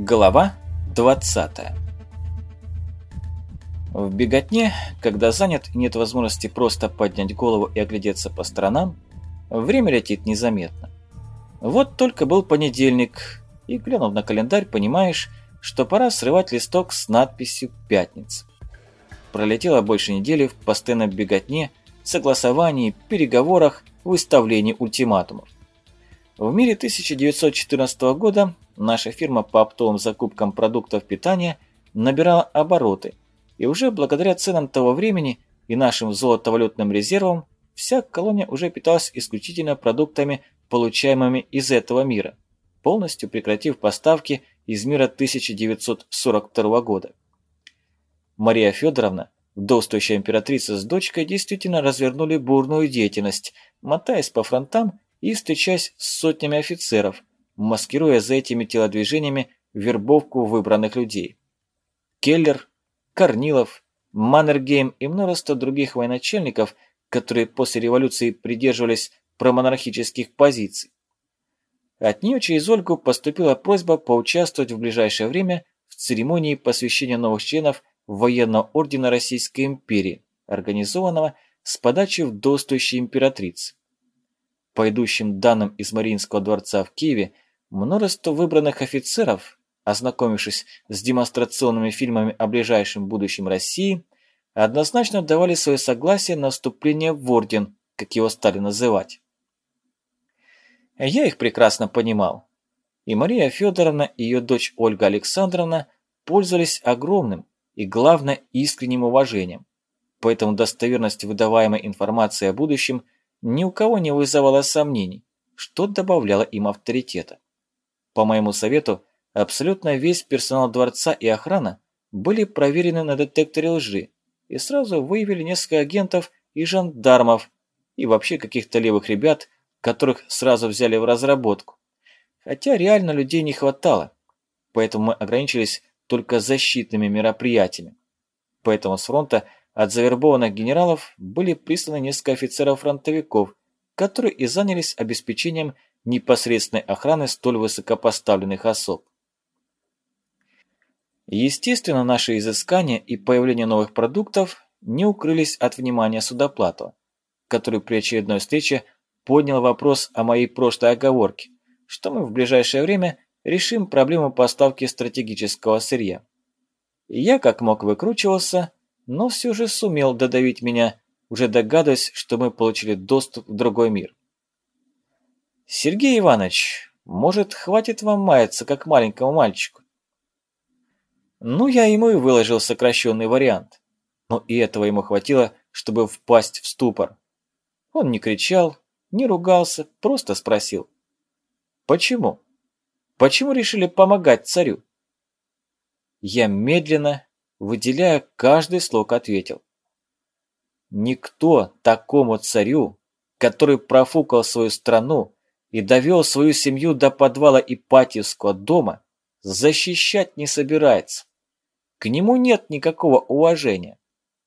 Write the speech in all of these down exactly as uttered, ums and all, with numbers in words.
Глава двадцатая. В беготне, когда занят и нет возможности просто поднять голову и оглядеться по сторонам, время летит незаметно. Вот только был понедельник, и, глянув на календарь, понимаешь, что пора срывать листок с надписью «Пятница». Пролетело больше недели в постоянной беготне, согласовании, переговорах, выставлении ультиматумов. В мире тысяча девятьсот четырнадцатого года наша фирма по оптовым закупкам продуктов питания набирала обороты, и уже благодаря ценам того времени и нашим золотовалютным резервам вся колония уже питалась исключительно продуктами, получаемыми из этого мира, полностью прекратив поставки из мира тысяча девятьсот сорок второго года. Мария Федоровна, вдовствующая императрица с дочкой, действительно развернули бурную деятельность, мотаясь по фронтам и встречаясь с сотнями офицеров, маскируя за этими телодвижениями вербовку выбранных людей. Келлер, Корнилов, Маннергейм и множество других военачальников, которые после революции придерживались промонархических позиций. От нее через Ольгу поступила просьба поучаствовать в ближайшее время в церемонии посвящения новых членов Военного ордена Российской империи, организованного с подачи вдовствующей императрицы. По идущим данным из Мариинского дворца в Киеве, множество выбранных офицеров, ознакомившись с демонстрационными фильмами о ближайшем будущем России, однозначно давали свое согласие на вступление в орден, как его стали называть. Я их прекрасно понимал. И Мария Федоровна, и ее дочь Ольга Александровна пользовались огромным и, главное, искренним уважением, поэтому достоверность выдаваемой информации о будущем ни у кого не вызывало сомнений, что добавляло им авторитета. По моему совету, абсолютно весь персонал дворца и охрана были проверены на детекторе лжи и сразу выявили несколько агентов и жандармов, и вообще каких-то левых ребят, которых сразу взяли в разработку. Хотя реально людей не хватало, поэтому мы ограничились только защитными мероприятиями. Поэтому с фронта от завербованных генералов были присланы несколько офицеров-фронтовиков, которые и занялись обеспечением непосредственной охраны столь высокопоставленных особ. Естественно, наши изыскания и появление новых продуктов не укрылись от внимания Судоплатова, который при очередной встрече поднял вопрос о моей прошлой оговорке, что мы в ближайшее время решим проблему поставки стратегического сырья. И я как мог выкручивался, но все же сумел додавить меня, уже догадываясь, что мы получили доступ в другой мир. «Сергей Иванович, может, хватит вам маяться, как маленькому мальчику?» Ну, я ему и выложил сокращенный вариант, но и этого ему хватило, чтобы впасть в ступор. Он не кричал, не ругался, просто спросил: «Почему? Почему решили помогать царю?» Я медленно, выделяя каждый слог, ответил: «Никто такому царю, который профукал свою страну и довел свою семью до подвала Ипатьевского дома, защищать не собирается. К нему нет никакого уважения».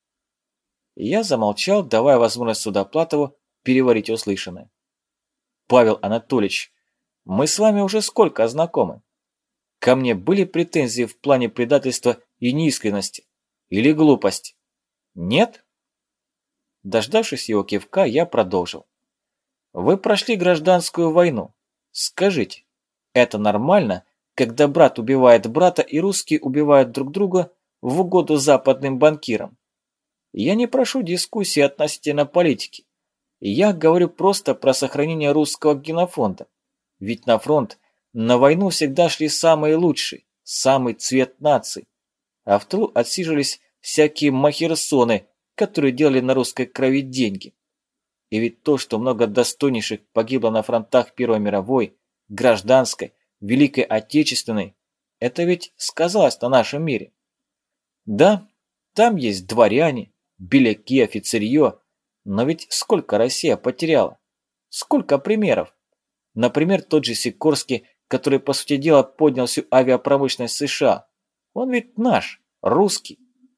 Я замолчал, давая возможность Судоплатову переварить услышанное. «Павел Анатольевич, мы с вами уже сколько знакомы? Ко мне были претензии в плане предательства и неискренности? Или глупости? Нет?» Дождавшись его кивка, я продолжил. «Вы прошли гражданскую войну. Скажите, это нормально, когда брат убивает брата и русские убивают друг друга в угоду западным банкирам? Я не прошу дискуссии относительно политики. Я говорю просто про сохранение русского генофонда. Ведь на фронт, на войну всегда шли самые лучшие, самый цвет нации. А в тылу отсиживались всякие махерсоны, которые делали на русской крови деньги. И ведь то, что много достойнейших погибло на фронтах Первой мировой, Гражданской, Великой Отечественной, это ведь сказалось на нашем мире. Да, там есть дворяне, беляки, офицерье, но ведь сколько Россия потеряла? Сколько примеров? Например, тот же Сикорский, который, по сути дела, поднял всю авиапромышленность США. Он ведь наш, русский.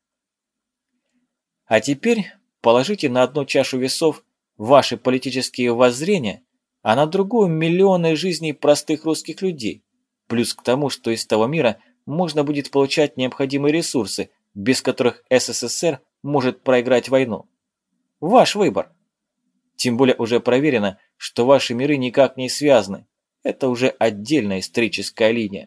А теперь положите на одну чашу весов ваши политические воззрения, а на другую миллионы жизней простых русских людей, плюс к тому, что из того мира можно будет получать необходимые ресурсы, без которых СССР может проиграть войну. Ваш выбор. Тем более уже проверено, что ваши миры никак не связаны. Это уже отдельная историческая линия.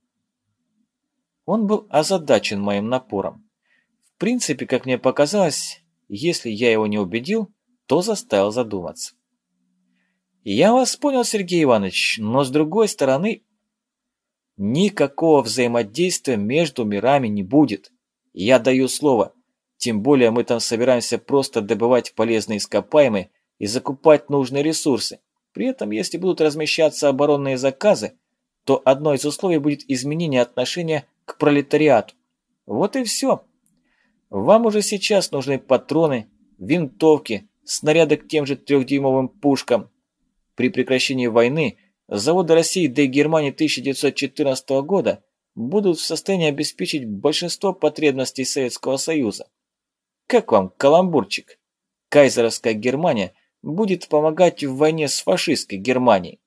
Он был озадачен моим напором. В принципе, как мне показалось, если я его не убедил, то заставил задуматься. Я вас понял, Сергей Иванович, но с другой стороны, никакого взаимодействия между мирами не будет. Я даю слово. Тем более мы там собираемся просто добывать полезные ископаемые и закупать нужные ресурсы. При этом, если будут размещаться оборонные заказы, то одно из условий будет изменение отношения к пролетариату. Вот и все. Вам уже сейчас нужны патроны, винтовки, снаряды к тем же трехдюймовым пушкам. При прекращении войны заводы России да и Германии тысяча девятьсот четырнадцатого года будут в состоянии обеспечить большинство потребностей Советского Союза. Как вам каламбурчик? Кайзеровская Германия будет помогать в войне с фашистской Германией.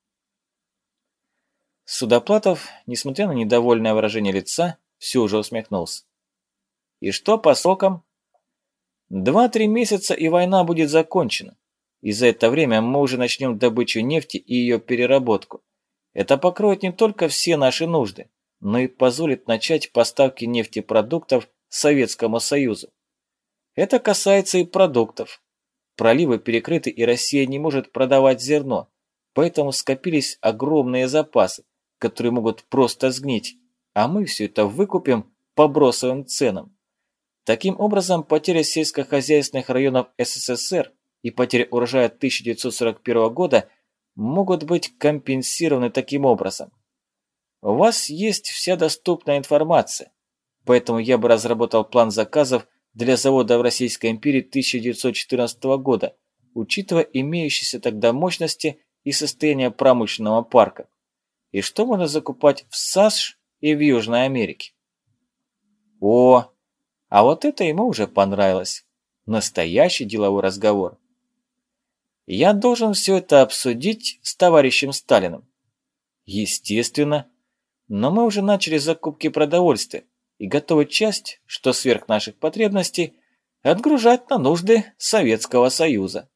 Судоплатов, несмотря на недовольное выражение лица, все же усмехнулся. И что по срокам? Два-три месяца и война будет закончена. И за это время мы уже начнем добычу нефти и ее переработку. Это покроет не только все наши нужды, но и позволит начать поставки нефтепродуктов Советскому Союзу. Это касается и продуктов. Проливы перекрыты, и Россия не может продавать зерно, поэтому скопились огромные запасы, которые могут просто сгнить, а мы все это выкупим по бросовым ценам. Таким образом, потеря сельскохозяйственных районов СССР и потеря урожая тысяча девятьсот сорок первого года могут быть компенсированы таким образом. У вас есть вся доступная информация, поэтому я бы разработал план заказов для завода в Российской империи тысяча девятьсот четырнадцатого года, учитывая имеющиеся тогда мощности и состояние промышленного парка. И что можно закупать в САШ и в Южной Америке. О, а вот это ему уже понравилось. Настоящий деловой разговор. Я должен все это обсудить с товарищем Сталиным. Естественно. Но мы уже начали закупки продовольствия и готовы часть, что сверх наших потребностей, отгружать на нужды Советского Союза.